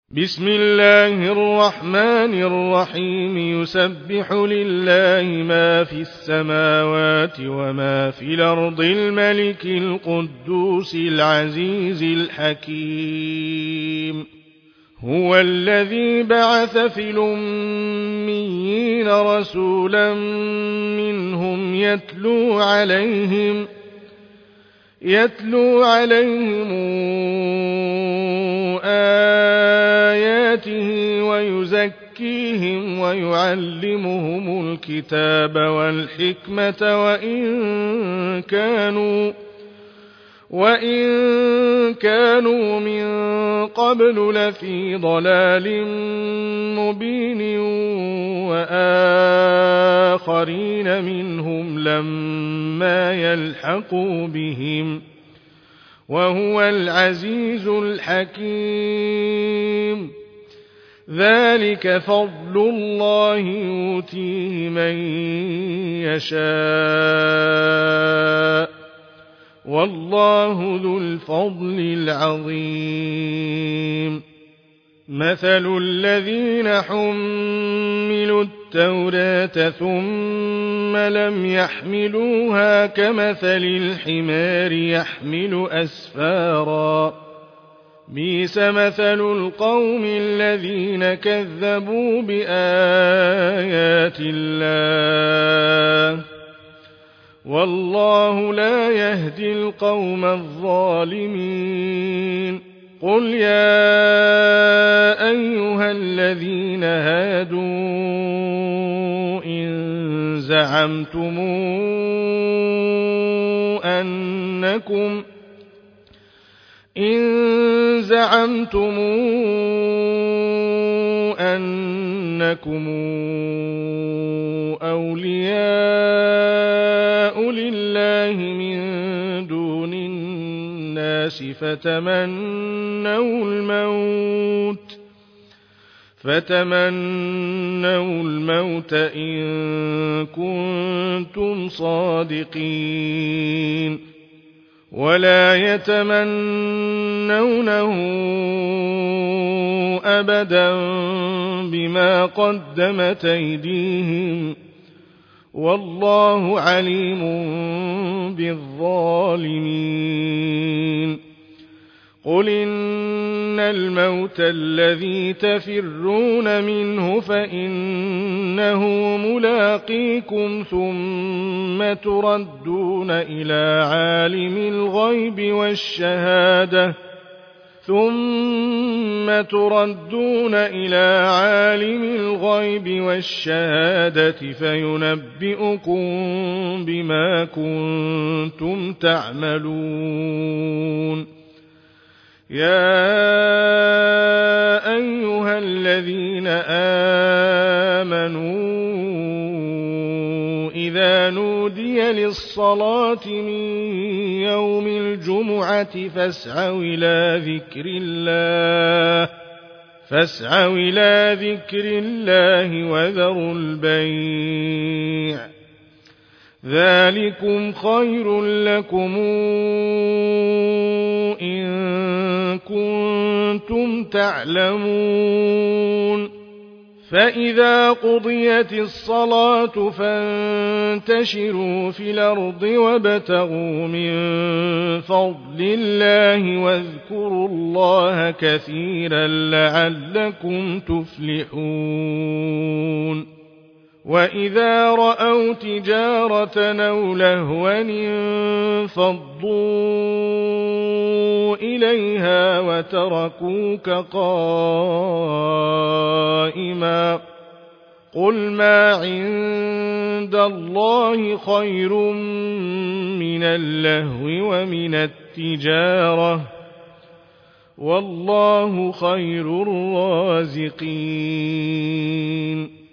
بسم الله الرحمن الرحيم يسبح لله ما في السماوات وما في الأرض الملك القدوس العزيز الحكيم هو الذي بعث في الأميين رسولا منهم يتلو عليهم آياته ويزكيهم ويعلمهم الكتاب والحكمة وإن كانوا من قبل لفي ضلال مبين وآخرين منهم لما يلحقوا بهم وهو العزيز الحكيم ذلك فضل الله يؤتيه من يشاء والله ذو الفضل العظيم مثل الذين حملوا التوراة ثم لم يحملوها كمثل الحمار يحمل أسفارا بئس مثل القوم الذين كذبوا بآيات الله والله لا يهدي القوم الظالمين قل يا أيها الذين هادوا إن زعمتم أنكم أولياء لله من دون الناس فتمنوا الموت إن كنتم صادقين ولا يتمنونه أبدا بما قدمت أيديهم والله عليم بالظالمين قل إن الموت الذي تفرون منه فإنه ملاقيكم ثم تردون إلى عالم الغيب والشهادة فينبئكم بما كنتم تعملون يا أيها الذين آمنوا إذا نودي للصلاة من يوم الجمعة فاسعوا إلى ذكر الله وذروا البيع ذلكم خير لكم إن كنتم تعلمون فإذا قضيت الصلاة فانتشروا في الأرض وابتغوا من فضل الله واذكروا الله كثيرا لعلكم تفلحون وإذا رأوا تجارة أو لهوا انفضوا إليها وتركوك قائما قل ما عند الله خير من اللهو ومن التجارة والله خير الرازقين